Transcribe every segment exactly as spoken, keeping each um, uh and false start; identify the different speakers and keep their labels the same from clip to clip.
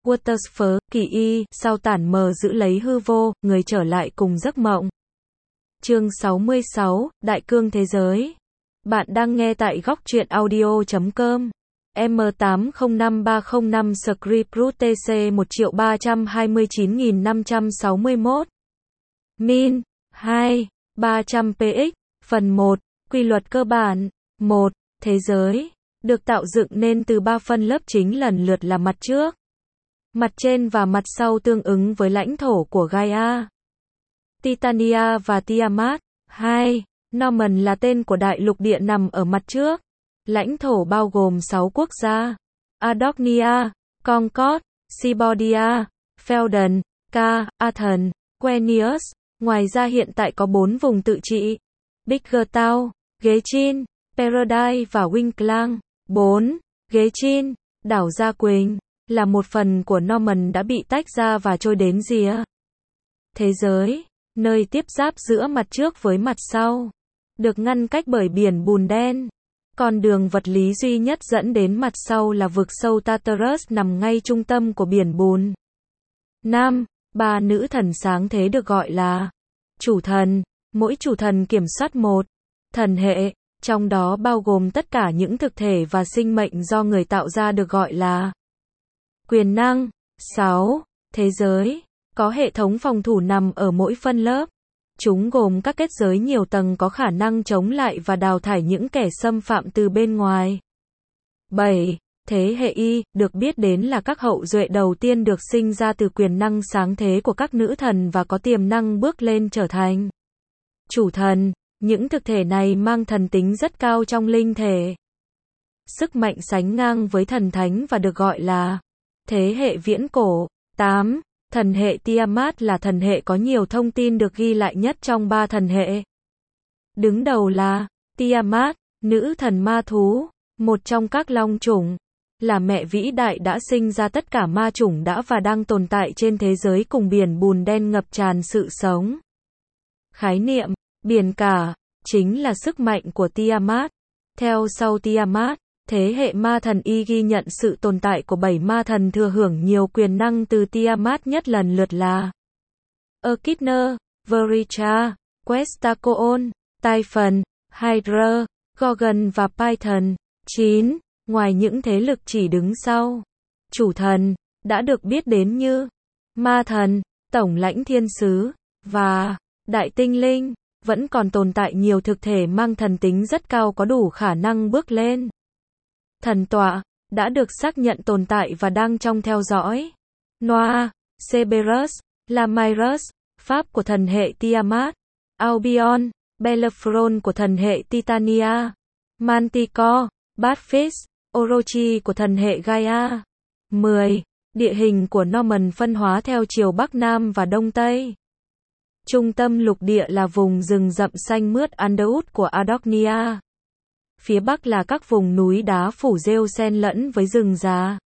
Speaker 1: Watersford, kỳ y, sau tản mờ giữ lấy hư vô, người trở lại cùng giấc mộng. Chương sáu mươi sáu, Đại cương thế giới. Bạn đang nghe tại góc truyện audio chấm com. M tám không năm ba không năm Script Root T C một triệu ba trăm hai mươi chín nghìn năm trăm sáu mươi mốt. Min. hai. ba trăm P X. Phần một. Quy luật cơ bản. một. Thế giới. Được tạo dựng nên từ ba phân lớp chính lần lượt là mặt trước, mặt trên và mặt sau tương ứng với lãnh thổ của Gaia, Titania và Tiamat. hai. Norman là tên của đại lục địa nằm ở mặt trước. Lãnh thổ bao gồm sáu quốc gia: Adognia, Concord, Cybodia, Felden, Ka, Athen, Quenius. Ngoài ra hiện tại có bốn vùng tự trị: Biggertown, Gechin, Paradise và Winklang. bốn. Gechin, đảo Gia Quỳnh, là một phần của Norman đã bị tách ra và trôi đến rìa thế giới, nơi tiếp giáp giữa mặt trước với mặt sau, được ngăn cách bởi biển bùn đen. Con đường vật lý duy nhất dẫn đến mặt sau là vực sâu Tartarus nằm ngay trung tâm của biển bùn. năm. Ba nữ thần sáng thế được gọi là chủ thần. Mỗi chủ thần kiểm soát một thần hệ, trong đó bao gồm tất cả những thực thể và sinh mệnh do người tạo ra, được gọi là quyền năng. sáu. Thế giới. Có hệ thống phòng thủ nằm ở mỗi phân lớp. Chúng gồm các kết giới nhiều tầng có khả năng chống lại và đào thải những kẻ xâm phạm từ bên ngoài. bảy. Thế hệ Y, được biết đến là các hậu duệ đầu tiên được sinh ra từ quyền năng sáng thế của các nữ thần và có tiềm năng bước lên trở thành chủ thần. Những thực thể này mang thần tính rất cao trong linh thể, sức mạnh sánh ngang với thần thánh và được gọi là thế hệ viễn cổ. tám. Thần hệ Tiamat là thần hệ có nhiều thông tin được ghi lại nhất trong ba thần hệ. Đứng đầu là Tiamat, nữ thần ma thú, một trong các long chủng, là mẹ vĩ đại đã sinh ra tất cả ma chủng đã và đang tồn tại trên thế giới cùng biển bùn đen ngập tràn sự sống. Khái niệm biển cả chính là sức mạnh của Tiamat. Theo sau Tiamat, thế hệ ma thần Y ghi nhận sự tồn tại của bảy ma thần thừa hưởng nhiều quyền năng từ Tiamat nhất lần lượt là Echidna, Vericha, Quetzalcoatl, Typhon, Hydra, Gorgon và Python. chín. Ngoài những thế lực chỉ đứng sau chủ thần, đã được biết đến như ma thần, tổng lãnh thiên sứ, và đại tinh linh, vẫn còn tồn tại nhiều thực thể mang thần tính rất cao có đủ khả năng bước lên thần tọa, đã được xác nhận tồn tại và đang trong theo dõi. Noah, Cerberus, Lamyrus, Pháp của thần hệ Tiamat, Albion, Bellerophon của thần hệ Titania, Manticore, Batfish, Orochi của thần hệ Gaia. mười. Địa hình của Norman phân hóa theo chiều Bắc Nam và Đông Tây. Trung tâm lục địa là vùng rừng rậm xanh mướt Underwood của Adognia. Phía Bắc là các vùng núi đá phủ rêu xen lẫn với rừng già.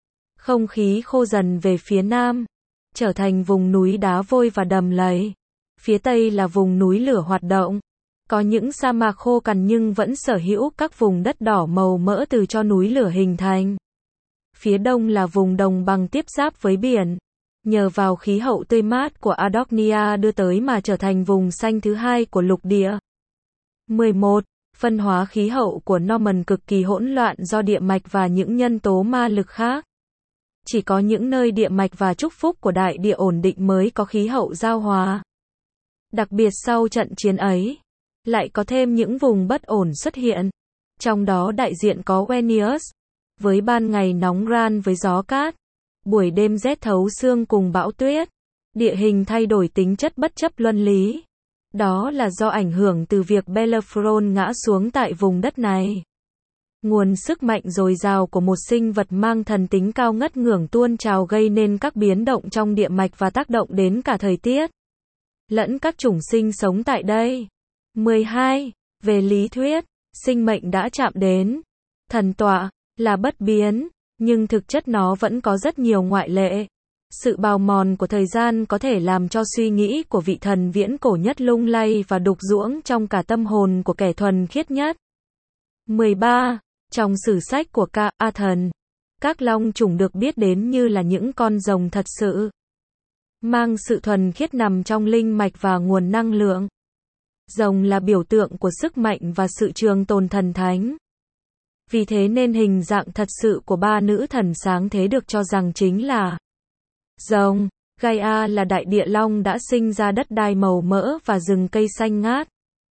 Speaker 1: Không khí khô dần về phía Nam, trở thành vùng núi đá vôi và đầm lầy. Phía Tây là vùng núi lửa hoạt động. Có những sa mạc khô cằn nhưng vẫn sở hữu các vùng đất đỏ màu mỡ từ cho núi lửa hình thành. Phía Đông là vùng đồng bằng tiếp giáp với biển. Nhờ vào khí hậu tươi mát của Adognia đưa tới mà trở thành vùng xanh thứ hai của lục địa. mười một. Phân hóa khí hậu của Norman cực kỳ hỗn loạn do địa mạch và những nhân tố ma lực khác. Chỉ có những nơi địa mạch và chúc phúc của đại địa ổn định mới có khí hậu giao hòa. Đặc biệt sau trận chiến ấy, lại có thêm những vùng bất ổn xuất hiện. Trong đó đại diện có Quenius, với ban ngày nóng ran với gió cát, buổi đêm rét thấu xương cùng bão tuyết. Địa hình thay đổi tính chất bất chấp luân lý. Đó là do ảnh hưởng từ việc Bellerophon ngã xuống tại vùng đất này. Nguồn sức mạnh dồi dào của một sinh vật mang thần tính cao ngất ngưởng tuôn trào gây nên các biến động trong địa mạch và tác động đến cả thời tiết lẫn các chủng sinh sống tại đây. mười hai. Về lý thuyết, sinh mệnh đã chạm đến thần tọa là bất biến, nhưng thực chất nó vẫn có rất nhiều ngoại lệ. Sự bào mòn của thời gian có thể làm cho suy nghĩ của vị thần viễn cổ nhất lung lay và đục ruỗng trong cả tâm hồn của kẻ thuần khiết nhất. mười ba. Trong sử sách của Ka, Athen, Các long chủng được biết đến như là những con rồng thật sự, mang sự thuần khiết nằm trong linh mạch và nguồn năng lượng. Rồng là biểu tượng của sức mạnh và sự trường tồn thần thánh. Vì thế nên hình dạng thật sự của ba nữ thần sáng thế được cho rằng chính là rồng. Gaia là đại địa long đã sinh ra đất đai màu mỡ và rừng cây xanh ngát.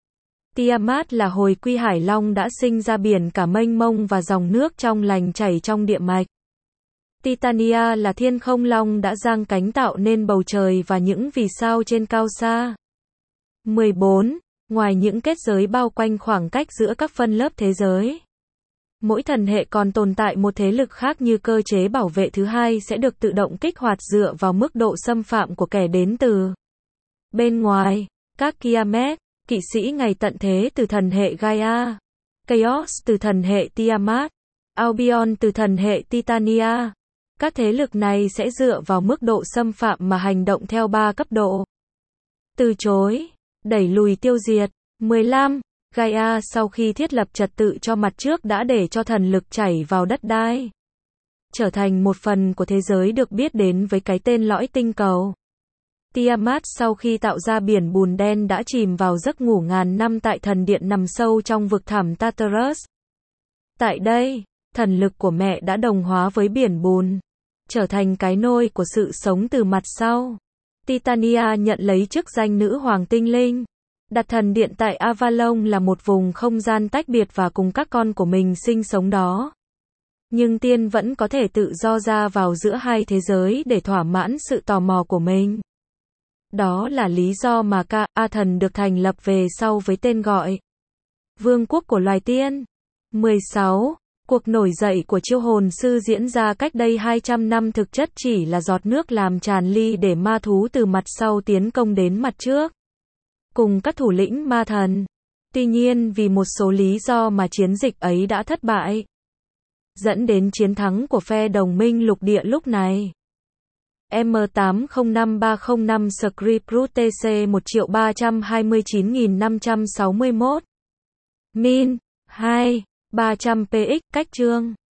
Speaker 1: Tiamat là hồi quy hải long đã sinh ra biển cả mênh mông và dòng nước trong lành chảy trong địa mạch. Titania là thiên không long đã giang cánh tạo nên bầu trời và những vì sao trên cao xa. mười bốn. Ngoài những kết giới bao quanh khoảng cách giữa các phân lớp thế giới, mỗi thần hệ còn tồn tại một thế lực khác như cơ chế bảo vệ thứ hai sẽ được tự động kích hoạt dựa vào mức độ xâm phạm của kẻ đến từ bên ngoài. Các Kiamet, kỵ sĩ ngày tận thế từ thần hệ Gaia, Chaos từ thần hệ Tiamat, Albion từ thần hệ Titania. Các thế lực này sẽ dựa vào mức độ xâm phạm mà hành động theo ba cấp độ: từ chối, đẩy lùi, tiêu diệt. mười lăm. Gaia sau khi thiết lập trật tự cho mặt trước đã để cho thần lực chảy vào đất đai, trở thành một phần của thế giới được biết đến với cái tên lõi tinh cầu. Tiamat sau khi tạo ra biển bùn đen đã chìm vào giấc ngủ ngàn năm tại thần điện nằm sâu trong vực thẳm Tartarus. Tại đây, thần lực của mẹ đã đồng hóa với biển bùn, trở thành cái nôi của sự sống từ mặt sau. Titania nhận lấy chức danh nữ hoàng tinh linh. Đặt thần điện tại Avalon là một vùng không gian tách biệt và cùng các con của mình sinh sống đó. Nhưng tiên vẫn có thể tự do ra vào giữa hai thế giới để thỏa mãn sự tò mò của mình. Đó là lý do mà Ka, A thần được thành lập về sau với tên gọi Vương quốc của loài tiên. mười sáu. Cuộc nổi dậy của chiêu hồn sư diễn ra cách đây hai trăm năm thực chất chỉ là giọt nước làm tràn ly để ma thú từ mặt sau tiến công đến mặt trước, cùng các thủ lĩnh ma thần. Tuy nhiên vì một số lý do mà chiến dịch ấy đã thất bại, dẫn đến chiến thắng của phe đồng minh lục địa lúc này. M tám không năm ba không năm Script Root T C một triệu ba trăm hai mươi chín nghìn năm trăm sáu mươi mốt. Min hai ba trăm P X cách chương